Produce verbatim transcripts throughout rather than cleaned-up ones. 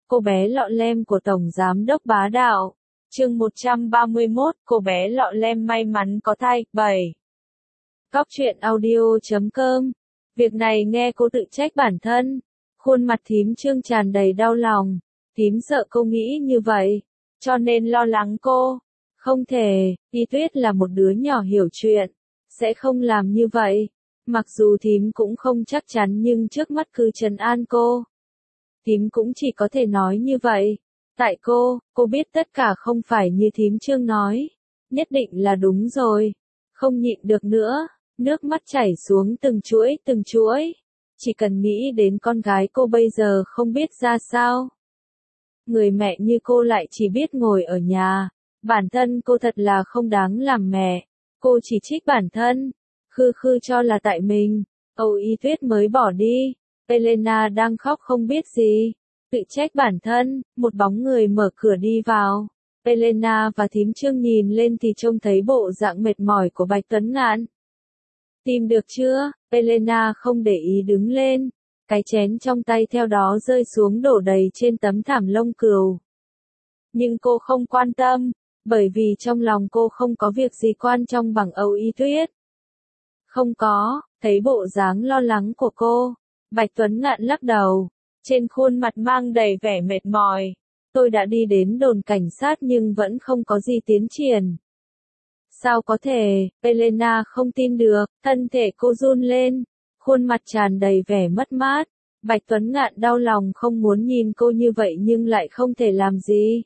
cô bé lọ lem của Tổng Giám đốc bá đạo. Chương một trăm ba mươi mốt, cô bé lọ lem may mắn có thai. bảy. Cóc truyện audio chấm com. Việc này nghe cô tự trách bản thân. Khuôn mặt thím Trương tràn đầy đau lòng. Thím sợ cô nghĩ như vậy, cho nên lo lắng cô. Không thể, Y Tuyết là một đứa nhỏ hiểu chuyện, sẽ không làm như vậy. Mặc dù thím cũng không chắc chắn nhưng trước mắt cứ trấn an cô. Thím cũng chỉ có thể nói như vậy. Tại cô, cô biết tất cả không phải như thím Trương nói. Nhất định là đúng rồi. Không nhịn được nữa, nước mắt chảy xuống từng chuỗi từng chuỗi. Chỉ cần nghĩ đến con gái cô bây giờ không biết ra sao. Người mẹ như cô lại chỉ biết ngồi ở nhà. Bản thân cô thật là không đáng làm mẹ. Cô chỉ trích bản thân. Khư khư cho là tại mình. Âu Y Tuyết mới bỏ đi. Elena đang khóc không biết gì. Tự trách bản thân. Một bóng người mở cửa đi vào. Elena và thím Trương nhìn lên thì trông thấy bộ dạng mệt mỏi của Bạch Tuấn Ngạn. Tìm được chưa? Elena không để ý đứng lên. Cái chén trong tay theo đó rơi xuống đổ đầy trên tấm thảm lông cừu. Nhưng cô không quan tâm, bởi vì trong lòng cô không có việc gì quan trọng bằng Âu Y Tuyết. Không có, thấy bộ dáng lo lắng của cô, Bạch Tuấn Ngạn lắc đầu, trên khuôn mặt mang đầy vẻ mệt mỏi. Tôi đã đi đến đồn cảnh sát nhưng vẫn không có gì tiến triển. Sao có thể? Elena không tin được, thân thể cô run lên, khuôn mặt tràn đầy vẻ mất mát. Bạch Tuấn Ngạn đau lòng không muốn nhìn cô như vậy nhưng lại không thể làm gì.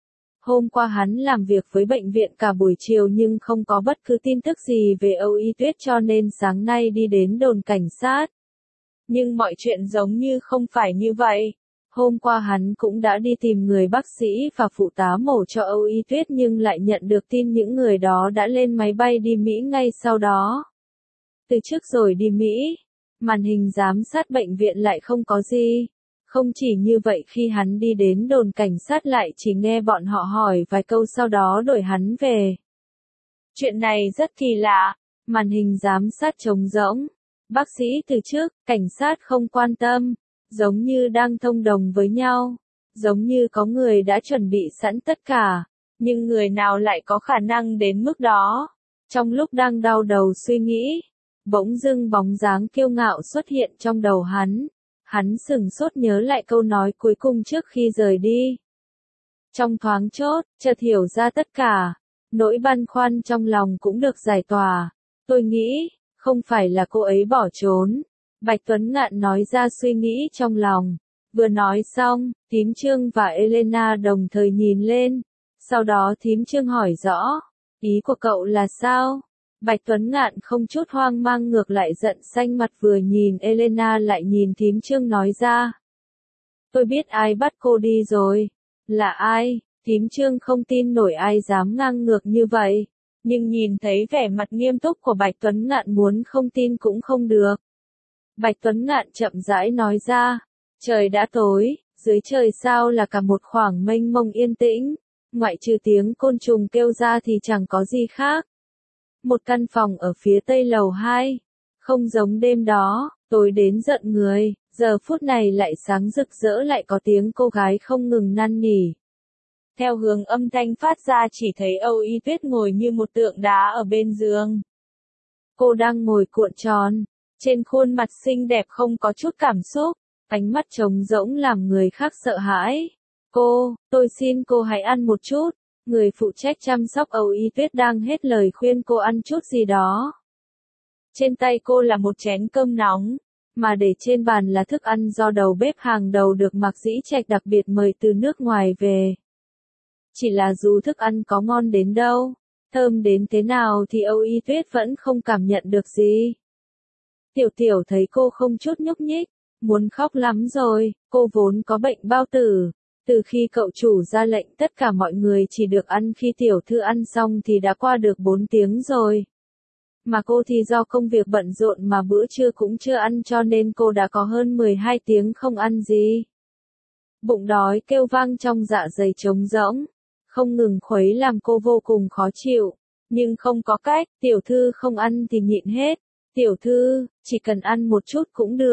Hôm qua hắn làm việc với bệnh viện cả buổi chiều nhưng không có bất cứ tin tức gì về Âu Y Tuyết cho nên sáng nay đi đến đồn cảnh sát. Nhưng mọi chuyện giống như không phải như vậy. Hôm qua hắn cũng đã đi tìm người bác sĩ và phụ tá mổ cho Âu Y Tuyết nhưng lại nhận được tin những người đó đã lên máy bay đi Mỹ ngay sau đó. Từ trước rồi đi Mỹ, màn hình giám sát bệnh viện lại không có gì. Không chỉ như vậy khi hắn đi đến đồn cảnh sát lại chỉ nghe bọn họ hỏi vài câu sau đó đuổi hắn về. Chuyện này rất kỳ lạ, màn hình giám sát trống rỗng. Bác sĩ từ trước, cảnh sát không quan tâm, giống như đang thông đồng với nhau, giống như có người đã chuẩn bị sẵn tất cả, nhưng người nào lại có khả năng đến mức đó. Trong lúc đang đau đầu suy nghĩ, bỗng dưng bóng dáng kiêu ngạo xuất hiện trong đầu hắn. Hắn sừng sốt nhớ lại câu nói cuối cùng trước khi rời đi. Trong thoáng chốc, chợt hiểu ra tất cả, nỗi băn khoăn trong lòng cũng được giải tỏa. Tôi nghĩ, không phải là cô ấy bỏ trốn. Bạch Tuấn Ngạn nói ra suy nghĩ trong lòng. Vừa nói xong, thím Trương và Elena đồng thời nhìn lên. Sau đó thím Trương hỏi rõ, ý của cậu là sao? Bạch Tuấn Ngạn không chút hoang mang ngược lại giận xanh mặt vừa nhìn Elena lại nhìn thím Trương nói ra. Tôi biết ai bắt cô đi rồi. Là ai? Thím Trương không tin nổi ai dám ngang ngược như vậy. Nhưng nhìn thấy vẻ mặt nghiêm túc của Bạch Tuấn Ngạn muốn không tin cũng không được. Bạch Tuấn Ngạn chậm rãi nói ra. Trời đã tối, dưới trời sao là cả một khoảng mênh mông yên tĩnh. Ngoại trừ tiếng côn trùng kêu ra thì chẳng có gì khác. Một căn phòng ở phía tây lầu hai. Không giống đêm đó, tối đến giận người, giờ phút này lại sáng rực rỡ lại có tiếng cô gái không ngừng năn nỉ. Theo hướng âm thanh phát ra chỉ thấy Âu Y Tuyết ngồi như một tượng đá ở bên giường. Cô đang ngồi cuộn tròn, trên khuôn mặt xinh đẹp không có chút cảm xúc, ánh mắt trống rỗng làm người khác sợ hãi. Cô, tôi xin cô hãy ăn một chút. Người phụ trách chăm sóc Âu Y Tuyết đang hết lời khuyên cô ăn chút gì đó. Trên tay cô là một chén cơm nóng, mà để trên bàn là thức ăn do đầu bếp hàng đầu được Mạc Dĩ Trạch đặc biệt mời từ nước ngoài về. Chỉ là dù thức ăn có ngon đến đâu, thơm đến thế nào thì Âu Y Tuyết vẫn không cảm nhận được gì. Tiểu Tiểu thấy cô không chút nhúc nhích, muốn khóc lắm rồi, cô vốn có bệnh bao tử. Từ khi cậu chủ ra lệnh tất cả mọi người chỉ được ăn khi tiểu thư ăn xong thì đã qua được bốn tiếng rồi. Mà cô thì do công việc bận rộn mà bữa trưa cũng chưa ăn cho nên cô đã có hơn mười hai tiếng không ăn gì. Bụng đói kêu vang trong dạ dày trống rỗng, không ngừng khuấy làm cô vô cùng khó chịu. Nhưng không có cách, tiểu thư không ăn thì nhịn hết. Tiểu thư, chỉ cần ăn một chút cũng được.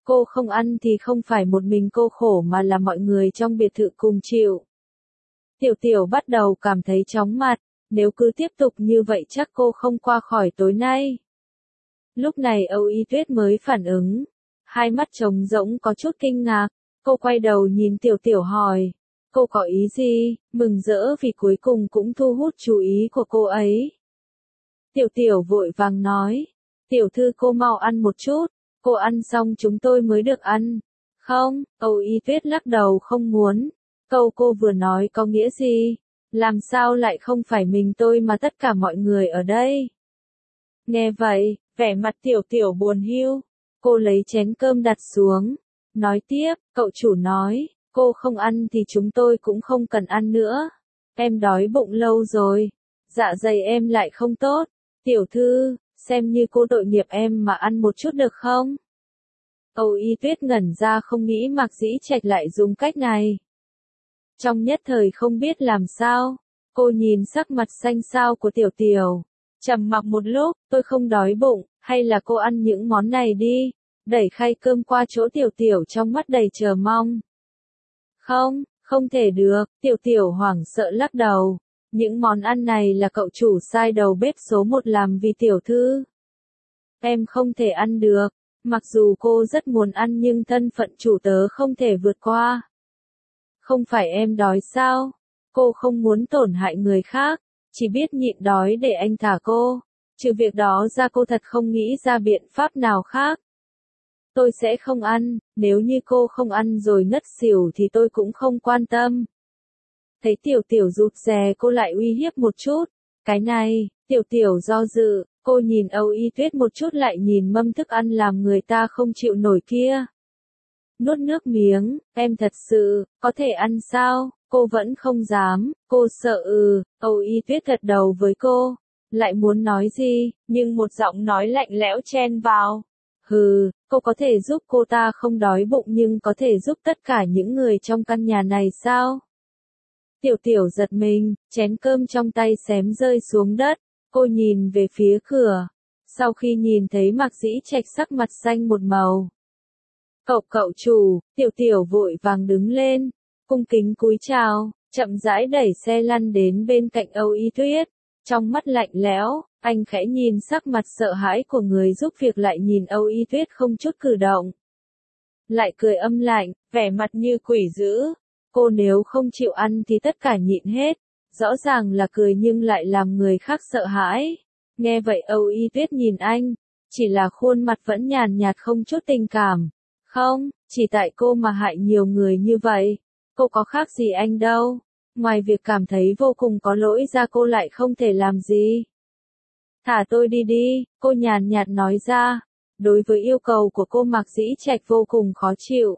Cô không ăn thì không phải một mình cô khổ mà là mọi người trong biệt thự cùng chịu. Tiểu Tiểu bắt đầu cảm thấy chóng mặt, nếu cứ tiếp tục như vậy chắc cô không qua khỏi tối nay. Lúc này Âu Y Tuyết mới phản ứng, hai mắt trống rỗng có chút kinh ngạc, cô quay đầu nhìn Tiểu Tiểu hỏi, cô có ý gì, mừng rỡ vì cuối cùng cũng thu hút chú ý của cô ấy. Tiểu Tiểu vội vàng nói, tiểu thư cô mau ăn một chút, cô ăn xong chúng tôi mới được ăn. Không, Âu Y Tuyết lắc đầu không muốn, câu cô vừa nói có nghĩa gì, làm sao lại không phải mình tôi mà tất cả mọi người ở đây. Nghe vậy, vẻ mặt Tiểu Tiểu buồn hiu, cô lấy chén cơm đặt xuống, nói tiếp, cậu chủ nói, cô không ăn thì chúng tôi cũng không cần ăn nữa. Em đói bụng lâu rồi, dạ dày em lại không tốt, tiểu thư, xem như cô tội nghiệp em mà ăn một chút được không? Âu Y Tuyết ngẩn ra không nghĩ Mạc Dĩ Trạch lại dùng cách này. Trong nhất thời không biết làm sao, cô nhìn sắc mặt xanh xao của Tiểu Tiểu, trầm mặc một lúc, tôi không đói bụng, hay là cô ăn những món này đi, đẩy khay cơm qua chỗ Tiểu Tiểu trong mắt đầy chờ mong. Không, không thể được, Tiểu Tiểu hoảng sợ lắc đầu, những món ăn này là cậu chủ sai đầu bếp số một làm vì tiểu thư. Em không thể ăn được, mặc dù cô rất muốn ăn nhưng thân phận chủ tớ không thể vượt qua. Không phải em đói sao, cô không muốn tổn hại người khác, chỉ biết nhịn đói để anh thả cô, trừ việc đó ra cô thật không nghĩ ra biện pháp nào khác. Tôi sẽ không ăn, nếu như cô không ăn rồi ngất xỉu thì tôi cũng không quan tâm. Thấy Tiểu Tiểu rụt rè cô lại uy hiếp một chút, cái này, Tiểu Tiểu do dự, cô nhìn Âu Y Tuyết một chút lại nhìn mâm thức ăn làm người ta không chịu nổi kia. Nuốt nước miếng, em thật sự, có thể ăn sao, cô vẫn không dám, cô sợ ừ, Âu Y Tuyết gật đầu với cô, lại muốn nói gì, nhưng một giọng nói lạnh lẽo chen vào. Hừ, cô có thể giúp cô ta không đói bụng nhưng có thể giúp tất cả những người trong căn nhà này sao? Tiểu Tiểu giật mình, chén cơm trong tay xém rơi xuống đất, cô nhìn về phía cửa, sau khi nhìn thấy Mạc Dĩ Trạch sắc mặt xanh một màu. Cậu cậu chủ, Tiểu Tiểu vội vàng đứng lên, cung kính cúi chào, chậm rãi đẩy xe lăn đến bên cạnh Âu Y Tuyết, trong mắt lạnh lẽo, anh khẽ nhìn sắc mặt sợ hãi của người giúp việc lại nhìn Âu Y Tuyết không chút cử động. Lại cười âm lạnh, vẻ mặt như quỷ dữ. Cô nếu không chịu ăn thì tất cả nhịn hết, rõ ràng là cười nhưng lại làm người khác sợ hãi. Nghe vậy Âu Y Tuyết nhìn anh, chỉ là khuôn mặt vẫn nhàn nhạt không chút tình cảm. Không, chỉ tại cô mà hại nhiều người như vậy, cô có khác gì anh đâu, ngoài việc cảm thấy vô cùng có lỗi ra cô lại không thể làm gì. Thả tôi đi đi, cô nhàn nhạt nói ra, đối với yêu cầu của cô Mạc Dĩ Trạch vô cùng khó chịu.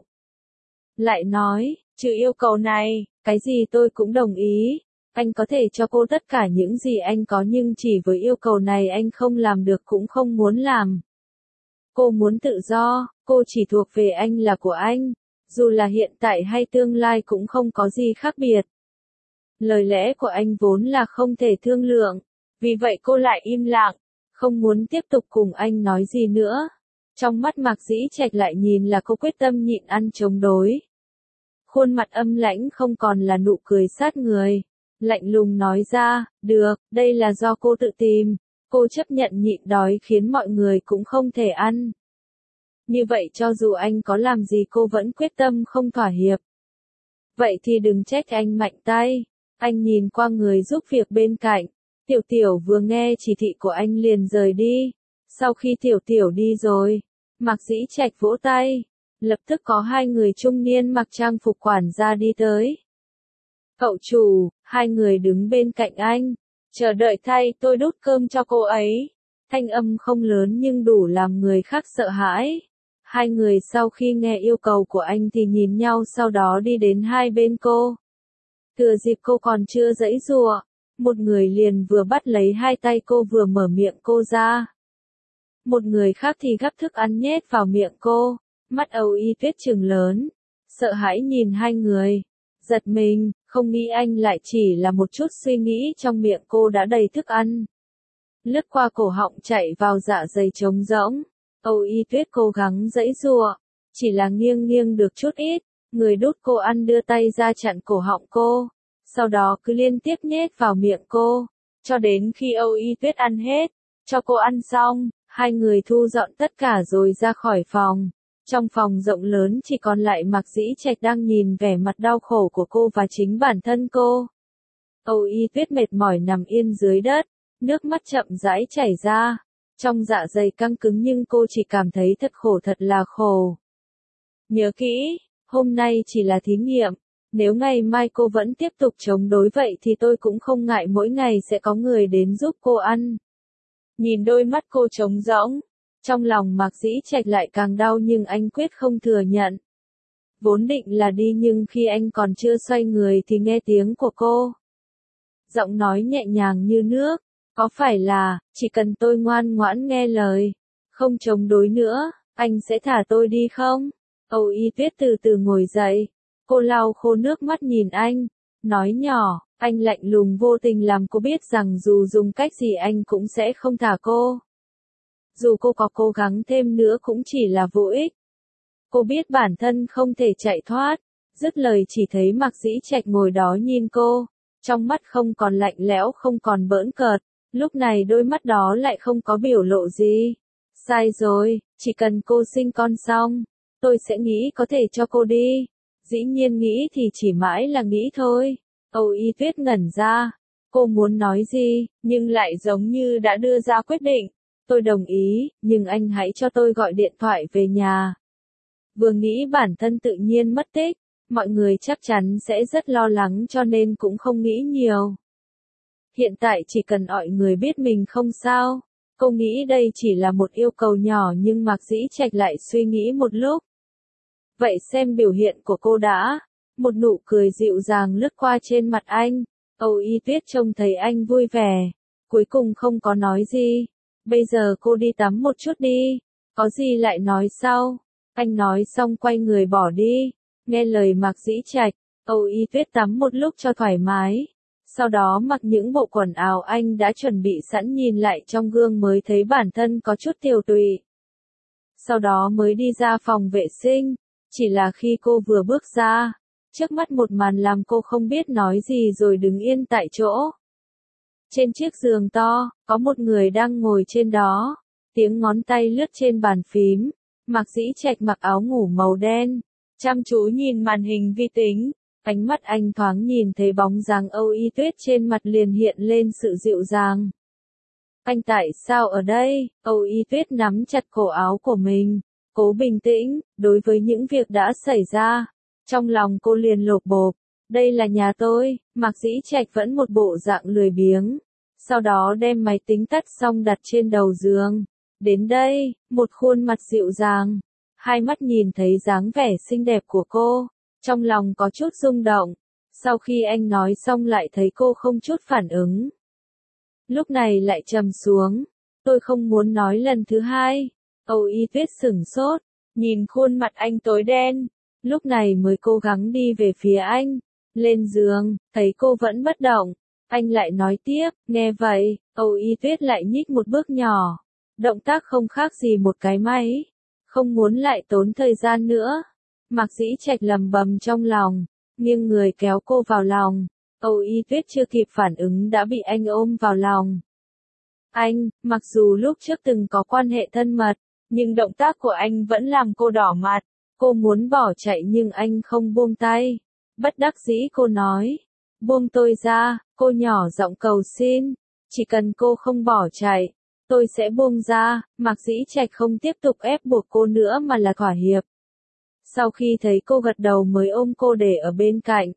Lại nói, trừ yêu cầu này, cái gì tôi cũng đồng ý, anh có thể cho cô tất cả những gì anh có nhưng chỉ với yêu cầu này anh không làm được cũng không muốn làm. Cô muốn tự do, cô chỉ thuộc về anh là của anh, dù là hiện tại hay tương lai cũng không có gì khác biệt. Lời lẽ của anh vốn là không thể thương lượng, vì vậy cô lại im lặng, không muốn tiếp tục cùng anh nói gì nữa. Trong mắt Mạc Dĩ Trạch lại nhìn là cô quyết tâm nhịn ăn chống đối. Khuôn mặt âm lãnh không còn là nụ cười sát người, lạnh lùng nói ra, được, đây là do cô tự tìm, cô chấp nhận nhịn đói khiến mọi người cũng không thể ăn. Như vậy cho dù anh có làm gì cô vẫn quyết tâm không thỏa hiệp. Vậy thì đừng trách anh mạnh tay, anh nhìn qua người giúp việc bên cạnh, Tiểu Tiểu vừa nghe chỉ thị của anh liền rời đi, sau khi Tiểu Tiểu đi rồi, Mạc Dĩ Trạch vỗ tay. Lập tức có hai người trung niên mặc trang phục quản gia đi tới. Cậu chủ, hai người đứng bên cạnh anh, chờ đợi thay tôi đút cơm cho cô ấy. Thanh âm không lớn nhưng đủ làm người khác sợ hãi. Hai người sau khi nghe yêu cầu của anh thì nhìn nhau sau đó đi đến hai bên cô. Thừa dịp cô còn chưa giãy giụa, một người liền vừa bắt lấy hai tay cô vừa mở miệng cô ra. Một người khác thì gắp thức ăn nhét vào miệng cô. Mắt Âu Y Tuyết trừng lớn, sợ hãi nhìn hai người, giật mình, không nghĩ anh lại chỉ là một chút suy nghĩ trong miệng cô đã đầy thức ăn. Lướt qua cổ họng chạy vào dạ dày trống rỗng, Âu Y Tuyết cố gắng giãy giụa, chỉ là nghiêng nghiêng được chút ít, người đút cô ăn đưa tay ra chặn cổ họng cô, sau đó cứ liên tiếp nhét vào miệng cô, cho đến khi Âu Y Tuyết ăn hết, cho cô ăn xong, hai người thu dọn tất cả rồi ra khỏi phòng. Trong phòng rộng lớn chỉ còn lại Mạc Dĩ Trạch đang nhìn vẻ mặt đau khổ của cô và chính bản thân cô. Âu Y Tuyết mệt mỏi nằm yên dưới đất, nước mắt chậm rãi chảy ra, trong dạ dày căng cứng nhưng cô chỉ cảm thấy thật khổ thật là khổ. Nhớ kỹ, hôm nay chỉ là thí nghiệm, nếu ngày mai cô vẫn tiếp tục chống đối vậy thì tôi cũng không ngại mỗi ngày sẽ có người đến giúp cô ăn. Nhìn đôi mắt cô trống rỗng, trong lòng Mạc Dĩ Trạch lại càng đau nhưng anh quyết không thừa nhận. Vốn định là đi nhưng khi anh còn chưa xoay người thì nghe tiếng của cô. Giọng nói nhẹ nhàng như nước, có phải là, chỉ cần tôi ngoan ngoãn nghe lời, không chống đối nữa, anh sẽ thả tôi đi không? Âu Y Tuyết từ từ ngồi dậy, cô lau khô nước mắt nhìn anh, nói nhỏ, anh lạnh lùng vô tình làm cô biết rằng dù dùng cách gì anh cũng sẽ không thả cô. Dù cô có cố gắng thêm nữa cũng chỉ là vô ích. Cô biết bản thân không thể chạy thoát, dứt lời chỉ thấy Mạc Dĩ Trạch ngồi đó nhìn cô, trong mắt không còn lạnh lẽo không còn bỡn cợt, lúc này đôi mắt đó lại không có biểu lộ gì. Sai rồi, chỉ cần cô sinh con xong, tôi sẽ nghĩ có thể cho cô đi. Dĩ nhiên nghĩ thì chỉ mãi là nghĩ thôi. Âu Y Tuyết ngẩn ra, cô muốn nói gì, nhưng lại giống như đã đưa ra quyết định. Tôi đồng ý, nhưng anh hãy cho tôi gọi điện thoại về nhà. Vừa nghĩ bản thân tự nhiên mất tích, mọi người chắc chắn sẽ rất lo lắng cho nên cũng không nghĩ nhiều. Hiện tại chỉ cần mọi người biết mình không sao. Cô nghĩ đây chỉ là một yêu cầu nhỏ nhưng Mạc Dĩ Trạch lại suy nghĩ một lúc. Vậy xem biểu hiện của cô đã. Một nụ cười dịu dàng lướt qua trên mặt anh. Âu Y Tuyết trông thấy anh vui vẻ. Cuối cùng không có nói gì. Bây giờ cô đi tắm một chút đi. Có gì lại nói sau. Anh nói xong quay người bỏ đi. Nghe lời Mạc Dĩ Trạch, Âu Y Tuyết tắm một lúc cho thoải mái. Sau đó mặc những bộ quần áo anh đã chuẩn bị sẵn nhìn lại trong gương mới thấy bản thân có chút tiều tụy. Sau đó mới đi ra phòng vệ sinh. Chỉ là khi cô vừa bước ra, trước mắt một màn làm cô không biết nói gì rồi đứng yên tại chỗ. Trên chiếc giường to, có một người đang ngồi trên đó. Tiếng ngón tay lướt trên bàn phím. Mạc Dĩ Trạch mặc áo ngủ màu đen, chăm chú nhìn màn hình vi tính. Ánh mắt anh thoáng nhìn thấy bóng dáng Âu Y Tuyết trên mặt liền hiện lên sự dịu dàng. Anh tại sao ở đây? Âu Y Tuyết nắm chặt cổ áo của mình, cố bình tĩnh, đối với những việc đã xảy ra. Trong lòng cô liền lột bột. Đây là nhà tôi. Mạc Dĩ Trạch vẫn một bộ dạng lười biếng. Sau đó đem máy tính tắt xong đặt trên đầu giường. Đến đây, một khuôn mặt dịu dàng. Hai mắt nhìn thấy dáng vẻ xinh đẹp của cô. Trong lòng có chút rung động. Sau khi anh nói xong lại thấy cô không chút phản ứng. Lúc này lại trầm xuống. Tôi không muốn nói lần thứ hai. Âu Y Tuyết sửng sốt. Nhìn khuôn mặt anh tối đen. Lúc này mới cố gắng đi về phía anh. Lên giường, thấy cô vẫn bất động. Anh lại nói tiếp, nghe vậy, Âu Y Tuyết lại nhích một bước nhỏ. Động tác không khác gì một cái máy. Không muốn lại tốn thời gian nữa. Mạc Dĩ Trạch lầm bầm trong lòng, nghiêng người kéo cô vào lòng. Âu Y Tuyết chưa kịp phản ứng đã bị anh ôm vào lòng. Anh, mặc dù lúc trước từng có quan hệ thân mật, nhưng động tác của anh vẫn làm cô đỏ mặt. Cô muốn bỏ chạy nhưng anh không buông tay. Bất đắc dĩ cô nói, buông tôi ra, cô nhỏ giọng cầu xin. Chỉ cần cô không bỏ chạy, tôi sẽ buông ra. Mạc Dĩ Trạch không tiếp tục ép buộc cô nữa mà là thỏa hiệp. Sau khi thấy cô gật đầu mới ôm cô để ở bên cạnh.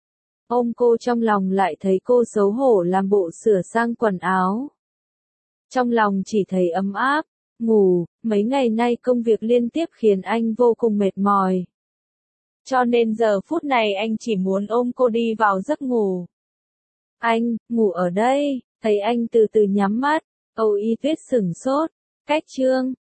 Ôm cô trong lòng lại thấy cô xấu hổ làm bộ sửa sang quần áo. Trong lòng chỉ thấy ấm áp, ngủ, mấy ngày nay công việc liên tiếp khiến anh vô cùng mệt mỏi. Cho nên giờ phút này anh chỉ muốn ôm cô đi vào giấc ngủ. Anh, ngủ ở đây, thấy anh từ từ nhắm mắt, Âu Y Tuyết sửng sốt, cách chương.